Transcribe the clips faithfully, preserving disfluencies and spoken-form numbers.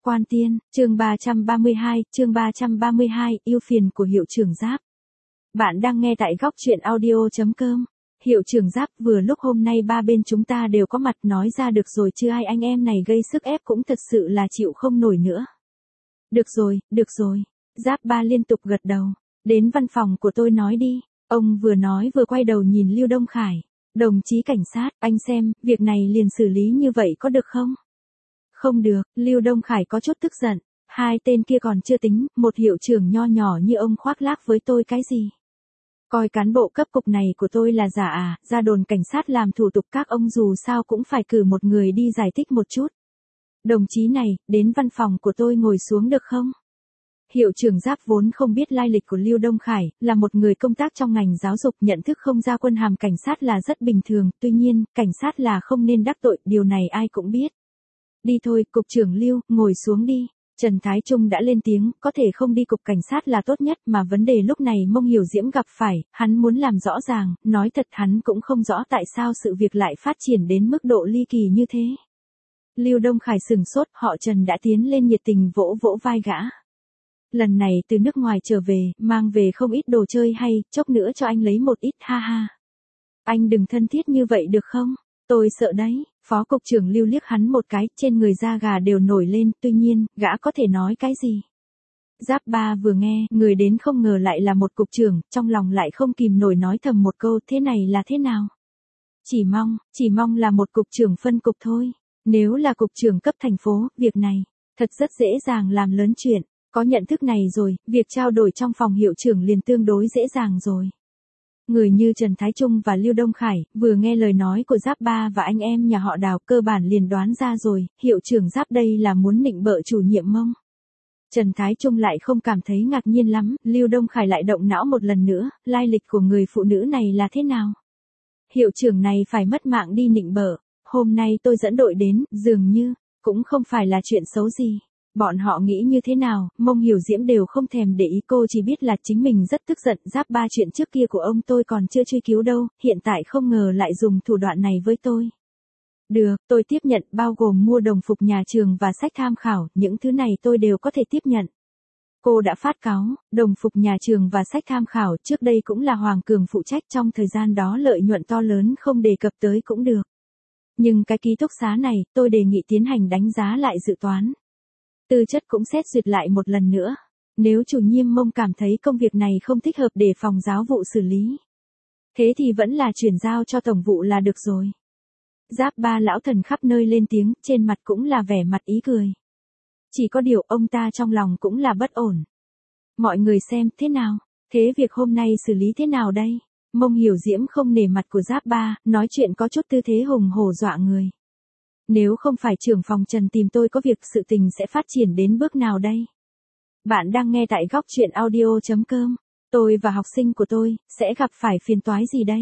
Quan Tiên, chương ba trăm ba mươi hai, chương ba trăm ba mươi hai, yêu phiền của hiệu trưởng Giáp. Bạn đang nghe tại góc truyện audio chấm com. Hiệu trưởng Giáp, vừa lúc hôm nay ba bên chúng ta đều có mặt, nói ra được rồi chứ ai, anh em này gây sức ép cũng thật sự là chịu không nổi nữa. Được rồi, được rồi. Giáp ba liên tục gật đầu. Đến văn phòng của tôi nói đi. Ông vừa nói vừa quay đầu nhìn Lưu Đông Khải. Đồng chí cảnh sát, anh xem, việc này liền xử lý như vậy có được không? Không được, Lưu Đông Khải có chút tức giận. Hai tên kia còn chưa tính, một hiệu trưởng nho nhỏ như ông khoác lác với tôi cái gì? Coi cán bộ cấp cục này của tôi là giả à, ra đồn cảnh sát làm thủ tục các ông dù sao cũng phải cử một người đi giải thích một chút. Đồng chí này, đến văn phòng của tôi ngồi xuống được không? Hiệu trưởng Giáp vốn không biết lai lịch của Lưu Đông Khải, là một người công tác trong ngành giáo dục, nhận thức không ra quân hàm cảnh sát là rất bình thường, tuy nhiên, cảnh sát là không nên đắc tội, điều này ai cũng biết. Đi thôi, cục trưởng Lưu, ngồi xuống đi. Trần Thái Trung đã lên tiếng, có thể không đi cục cảnh sát là tốt nhất, mà vấn đề lúc này Mông Hiểu Diễm gặp phải, hắn muốn làm rõ ràng, nói thật hắn cũng không rõ tại sao sự việc lại phát triển đến mức độ ly kỳ như thế. Lưu Đông Khải sừng sốt, họ Trần đã tiến lên nhiệt tình vỗ vỗ vai gã. Lần này từ nước ngoài trở về, mang về không ít đồ chơi hay, chốc nữa cho anh lấy một ít, ha ha. Anh đừng thân thiết như vậy được không? Tôi sợ đấy. Phó cục trưởng Lưu liếc hắn một cái, trên người da gà đều nổi lên, tuy nhiên, gã có thể nói cái gì? Giáp ba vừa nghe, người đến không ngờ lại là một cục trưởng, trong lòng lại không kìm nổi nói thầm một câu, thế này là thế nào? Chỉ mong, chỉ mong là một cục trưởng phân cục thôi. Nếu là cục trưởng cấp thành phố, việc này, thật rất dễ dàng làm lớn chuyện. Có nhận thức này rồi, việc trao đổi trong phòng hiệu trưởng liền tương đối dễ dàng rồi. Người như Trần Thái Trung và Lưu Đông Khải, vừa nghe lời nói của Giáp ba và anh em nhà họ Đào, cơ bản liền đoán ra rồi, hiệu trưởng Giáp đây là muốn nịnh bợ chủ nhiệm Mông. Trần Thái Trung lại không cảm thấy ngạc nhiên lắm, Lưu Đông Khải lại động não một lần nữa, lai lịch của người phụ nữ này là thế nào? Hiệu trưởng này phải mất mạng đi nịnh bợ, hôm nay tôi dẫn đội đến, dường như, cũng không phải là chuyện xấu gì. Bọn họ nghĩ như thế nào, Mông Hiểu Diễm đều không thèm để ý, cô chỉ biết là chính mình rất tức giận. Giáp ba, chuyện trước kia của ông tôi còn chưa truy cứu đâu, hiện tại không ngờ lại dùng thủ đoạn này với tôi. Được, tôi tiếp nhận, bao gồm mua đồng phục nhà trường và sách tham khảo, những thứ này tôi đều có thể tiếp nhận. Cô đã phát cáo, đồng phục nhà trường và sách tham khảo trước đây cũng là Hoàng Cường phụ trách, trong thời gian đó lợi nhuận to lớn không đề cập tới cũng được. Nhưng cái ký túc xá này, tôi đề nghị tiến hành đánh giá lại dự toán. Tư chất cũng xét duyệt lại một lần nữa. Nếu chủ nhiệm Mông cảm thấy công việc này không thích hợp để phòng giáo vụ xử lý, thế thì vẫn là chuyển giao cho tổng vụ là được rồi. Giáp ba lão thần khắp nơi lên tiếng, trên mặt cũng là vẻ mặt ý cười. Chỉ có điều ông ta trong lòng cũng là bất ổn. Mọi người xem, thế nào? Thế việc hôm nay xử lý thế nào đây? Mông Hiểu Diễm không nể mặt của Giáp ba, nói chuyện có chút tư thế hùng hổ dọa người. Nếu không phải trưởng phòng Trần tìm tôi có việc, sự tình sẽ phát triển đến bước nào đây? Bạn đang nghe tại góc truyện audio chấm com. Tôi và học sinh của tôi, sẽ gặp phải phiền toái gì đây?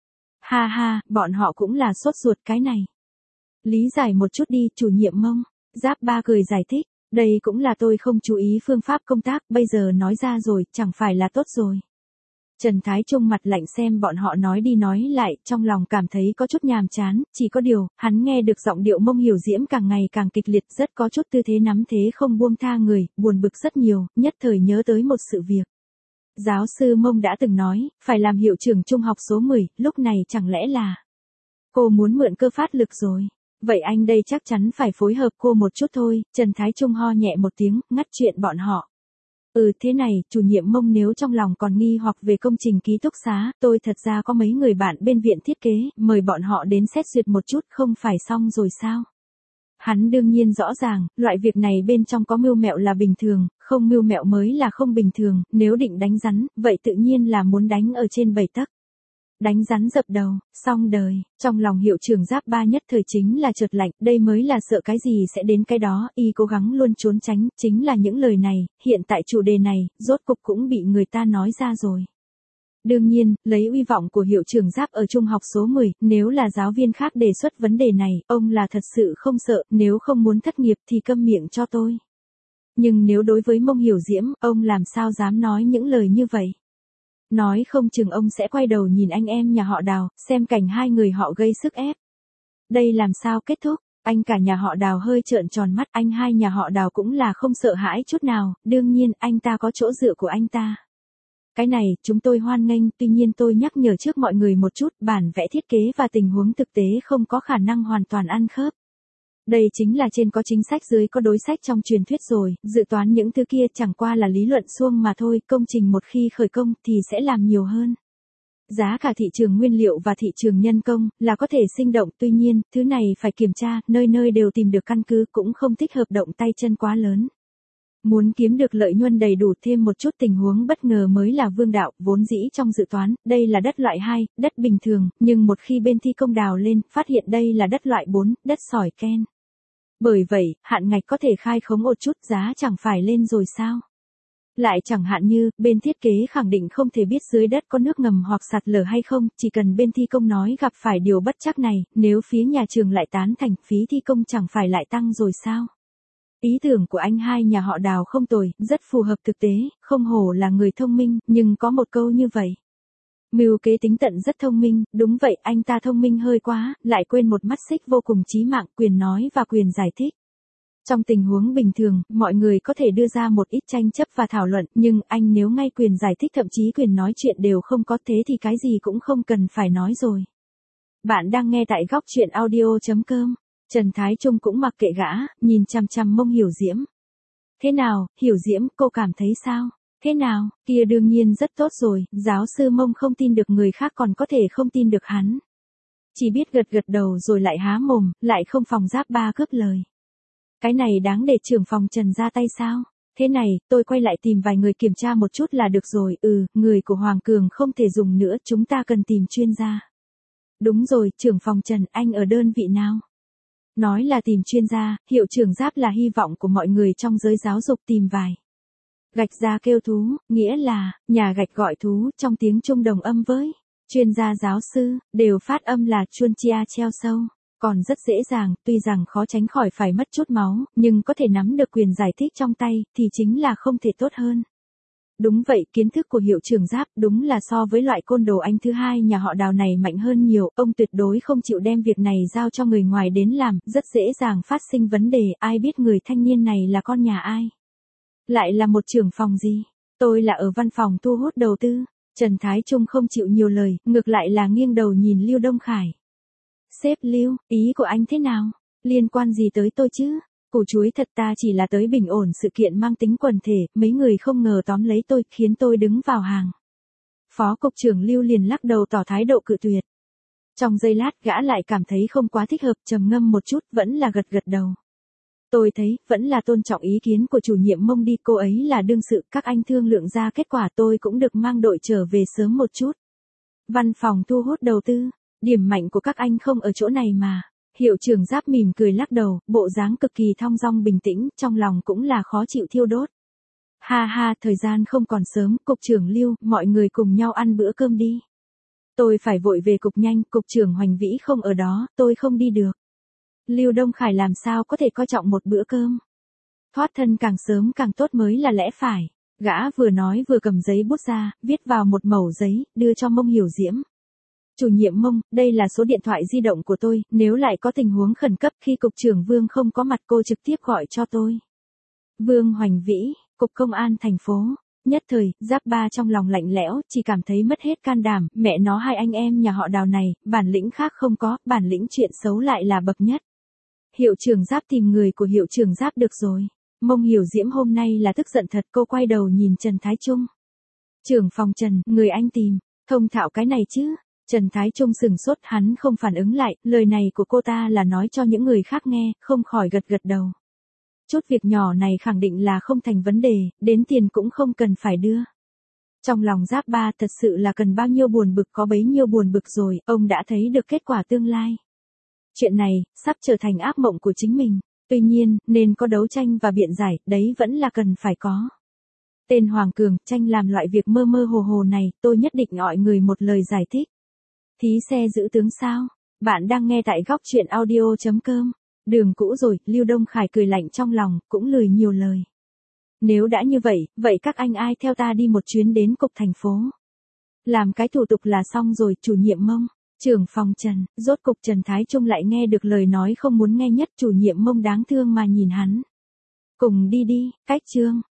Ha ha, bọn họ cũng là sốt ruột cái này. Lý giải một chút đi, chủ nhiệm Mông. Giáp ba cười giải thích, đây cũng là tôi không chú ý phương pháp công tác, bây giờ nói ra rồi, chẳng phải là tốt rồi. Trần Thái Trung mặt lạnh xem bọn họ nói đi nói lại, trong lòng cảm thấy có chút nhàm chán, chỉ có điều, hắn nghe được giọng điệu Mông Hiểu Diễm càng ngày càng kịch liệt, rất có chút tư thế nắm thế không buông tha người, buồn bực rất nhiều, nhất thời nhớ tới một sự việc. Giáo sư Mông đã từng nói, phải làm hiệu trưởng trung học số mười, lúc này chẳng lẽ là cô muốn mượn cơ phát lực rồi. Vậy anh đây chắc chắn phải phối hợp cô một chút thôi. Trần Thái Trung ho nhẹ một tiếng, ngắt chuyện bọn họ. Ừ, thế này, chủ nhiệm Mông, nếu trong lòng còn nghi hoặc về công trình ký túc xá, tôi thật ra có mấy người bạn bên viện thiết kế, mời bọn họ đến xét duyệt một chút, không phải xong rồi sao? Hắn đương nhiên rõ ràng, loại việc này bên trong có mưu mẹo là bình thường, không mưu mẹo mới là không bình thường, nếu định đánh rắn, vậy tự nhiên là muốn đánh ở trên bảy tấc. Đánh rắn dập đầu, xong đời. Trong lòng hiệu trưởng Giáp ba nhất thời chính là chợt lạnh, đây mới là sợ cái gì sẽ đến cái đó, y cố gắng luôn trốn tránh, chính là những lời này, hiện tại chủ đề này, rốt cục cũng bị người ta nói ra rồi. Đương nhiên, lấy uy vọng của hiệu trưởng Giáp ở trung học số mười, nếu là giáo viên khác đề xuất vấn đề này, ông là thật sự không sợ, nếu không muốn thất nghiệp thì câm miệng cho tôi. Nhưng nếu đối với Mông Hiểu Diễm, ông làm sao dám nói những lời như vậy? Nói không chừng ông sẽ quay đầu nhìn anh em nhà họ Đào, xem cảnh hai người họ gây sức ép. Đây làm sao kết thúc? Anh cả nhà họ Đào hơi trợn tròn mắt, anh hai nhà họ Đào cũng là không sợ hãi chút nào, đương nhiên anh ta có chỗ dựa của anh ta. Cái này, chúng tôi hoan nghênh, tuy nhiên tôi nhắc nhở trước mọi người một chút, bản vẽ thiết kế và tình huống thực tế không có khả năng hoàn toàn ăn khớp. Đây chính là trên có chính sách dưới có đối sách trong truyền thuyết rồi, dự toán những thứ kia chẳng qua là lý luận suông mà thôi, công trình một khi khởi công thì sẽ làm nhiều hơn. Giá cả thị trường nguyên liệu và thị trường nhân công là có thể sinh động, tuy nhiên, thứ này phải kiểm tra, nơi nơi đều tìm được căn cứ cũng không thích hợp động tay chân quá lớn. Muốn kiếm được lợi nhuận đầy đủ thêm một chút tình huống bất ngờ mới là vương đạo, vốn dĩ trong dự toán, đây là đất loại hai, đất bình thường, nhưng một khi bên thi công đào lên, phát hiện đây là đất loại bốn, đất sỏi ken. Bởi vậy, hạn ngạch có thể khai khống một chút, giá chẳng phải lên rồi sao? Lại chẳng hạn như, bên thiết kế khẳng định không thể biết dưới đất có nước ngầm hoặc sạt lở hay không, chỉ cần bên thi công nói gặp phải điều bất trắc này, nếu phía nhà trường lại tán thành, phí thi công chẳng phải lại tăng rồi sao? Ý tưởng của anh hai nhà họ Đào không tồi, rất phù hợp thực tế, không hổ là người thông minh, nhưng có một câu như vậy. Mưu kế tính tận rất thông minh, đúng vậy, anh ta thông minh hơi quá, lại quên một mắt xích vô cùng chí mạng, quyền nói và quyền giải thích. Trong tình huống bình thường, mọi người có thể đưa ra một ít tranh chấp và thảo luận, nhưng anh nếu ngay quyền giải thích thậm chí quyền nói chuyện đều không có thế thì cái gì cũng không cần phải nói rồi. Bạn đang nghe tại góc chuyện audio chấm com. Trần Thái Trung cũng mặc kệ gã, nhìn chằm chằm Mông Hiểu Diễm. Thế nào, Hiểu Diễm, cô cảm thấy sao? Thế nào, kia đương nhiên rất tốt rồi, giáo sư Mông không tin được người khác còn có thể không tin được hắn. Chỉ biết gật gật đầu rồi lại há mồm, lại không phòng giáp ba cướp lời. Cái này đáng để trưởng phòng Trần ra tay sao? Thế này, tôi quay lại tìm vài người kiểm tra một chút là được rồi, ừ, người của Hoàng Cường không thể dùng nữa, chúng ta cần tìm chuyên gia. Đúng rồi, trưởng phòng Trần, anh ở đơn vị nào? Nói là tìm chuyên gia, hiệu trưởng Giáp là hy vọng của mọi người trong giới giáo dục tìm vài. Gạch ra kêu thú, nghĩa là, nhà gạch gọi thú, trong tiếng Trung đồng âm với. Chuyên gia giáo sư, đều phát âm là chuôn chia treo sâu. Còn rất dễ dàng, tuy rằng khó tránh khỏi phải mất chút máu, nhưng có thể nắm được quyền giải thích trong tay, thì chính là không thể tốt hơn. Đúng vậy, kiến thức của hiệu trưởng Giáp đúng là so với loại côn đồ anh thứ hai nhà họ Đào này mạnh hơn nhiều, ông tuyệt đối không chịu đem việc này giao cho người ngoài đến làm, rất dễ dàng phát sinh vấn đề, ai biết người thanh niên này là con nhà ai. Lại là một trưởng phòng gì? Tôi là ở văn phòng thu hút đầu tư. Trần Thái Trung không chịu nhiều lời, ngược lại là nghiêng đầu nhìn Lưu Đông Khải. Sếp Lưu, ý của anh thế nào? Liên quan gì tới tôi chứ? Củ chuối thật, ta chỉ là tới bình ổn sự kiện mang tính quần thể, mấy người không ngờ tóm lấy tôi, khiến tôi đứng vào hàng. Phó cục trưởng Lưu liền lắc đầu tỏ thái độ cự tuyệt. Trong giây lát gã lại cảm thấy không quá thích hợp, trầm ngâm một chút, vẫn là gật gật đầu. Tôi thấy, vẫn là tôn trọng ý kiến của chủ nhiệm Mông đi, cô ấy là đương sự, các anh thương lượng ra kết quả tôi cũng được mang đội trở về sớm một chút. Văn phòng thu hút đầu tư, điểm mạnh của các anh không ở chỗ này mà. Hiệu trưởng Giáp mỉm cười lắc đầu, bộ dáng cực kỳ thong dong bình tĩnh, trong lòng cũng là khó chịu thiêu đốt. Ha ha, thời gian không còn sớm, cục trưởng Lưu, mọi người cùng nhau ăn bữa cơm đi. Tôi phải vội về cục nhanh, cục trưởng Hoành Vĩ không ở đó, tôi không đi được. Lưu Đông Khải làm sao có thể coi trọng một bữa cơm. Thoát thân càng sớm càng tốt mới là lẽ phải. Gã vừa nói vừa cầm giấy bút ra, viết vào một mẩu giấy, đưa cho Mông Hiểu Diễm. Chủ nhiệm Mông, đây là số điện thoại di động của tôi, nếu lại có tình huống khẩn cấp khi cục trưởng Vương không có mặt cô trực tiếp gọi cho tôi. Vương Hoành Vĩ, Cục Công an thành phố. Nhất thời, Giáp Ba trong lòng lạnh lẽo, chỉ cảm thấy mất hết can đảm, mẹ nó hai anh em nhà họ Đào này, bản lĩnh khác không có, bản lĩnh chuyện xấu lại là bậc nhất. Hiệu trưởng Giáp tìm người của hiệu trưởng Giáp được rồi. Mông Hiểu Diễm hôm nay là tức giận thật, cô quay đầu nhìn Trần Thái Trung. Trưởng phòng Trần, người anh tìm, thông thạo cái này chứ? Trần Thái Trung sừng sốt, hắn không phản ứng lại, lời này của cô ta là nói cho những người khác nghe, không khỏi gật gật đầu. Chút việc nhỏ này khẳng định là không thành vấn đề, đến tiền cũng không cần phải đưa. Trong lòng Giáp Ba thật sự là cần bao nhiêu buồn bực có bấy nhiêu buồn bực rồi, ông đã thấy được kết quả tương lai. Chuyện này, sắp trở thành ác mộng của chính mình, tuy nhiên, nên có đấu tranh và biện giải, đấy vẫn là cần phải có. Tên Hoàng Cường, tranh làm loại việc mơ mơ hồ hồ này, tôi nhất định gọi người một lời giải thích. Thí xe giữ tướng sao? Bạn đang nghe tại góc chuyện audio chấm com. Đường cũ rồi, Lưu Đông Khải cười lạnh trong lòng, cũng lười nhiều lời. Nếu đã như vậy, vậy các anh ai theo ta đi một chuyến đến cục thành phố. Làm cái thủ tục là xong rồi, chủ nhiệm Mông. Trưởng phòng Trần, rốt cục Trần Thái Trung lại nghe được lời nói không muốn nghe nhất, chủ nhiệm Mông đáng thương mà nhìn hắn. Cùng đi đi, cách Trương,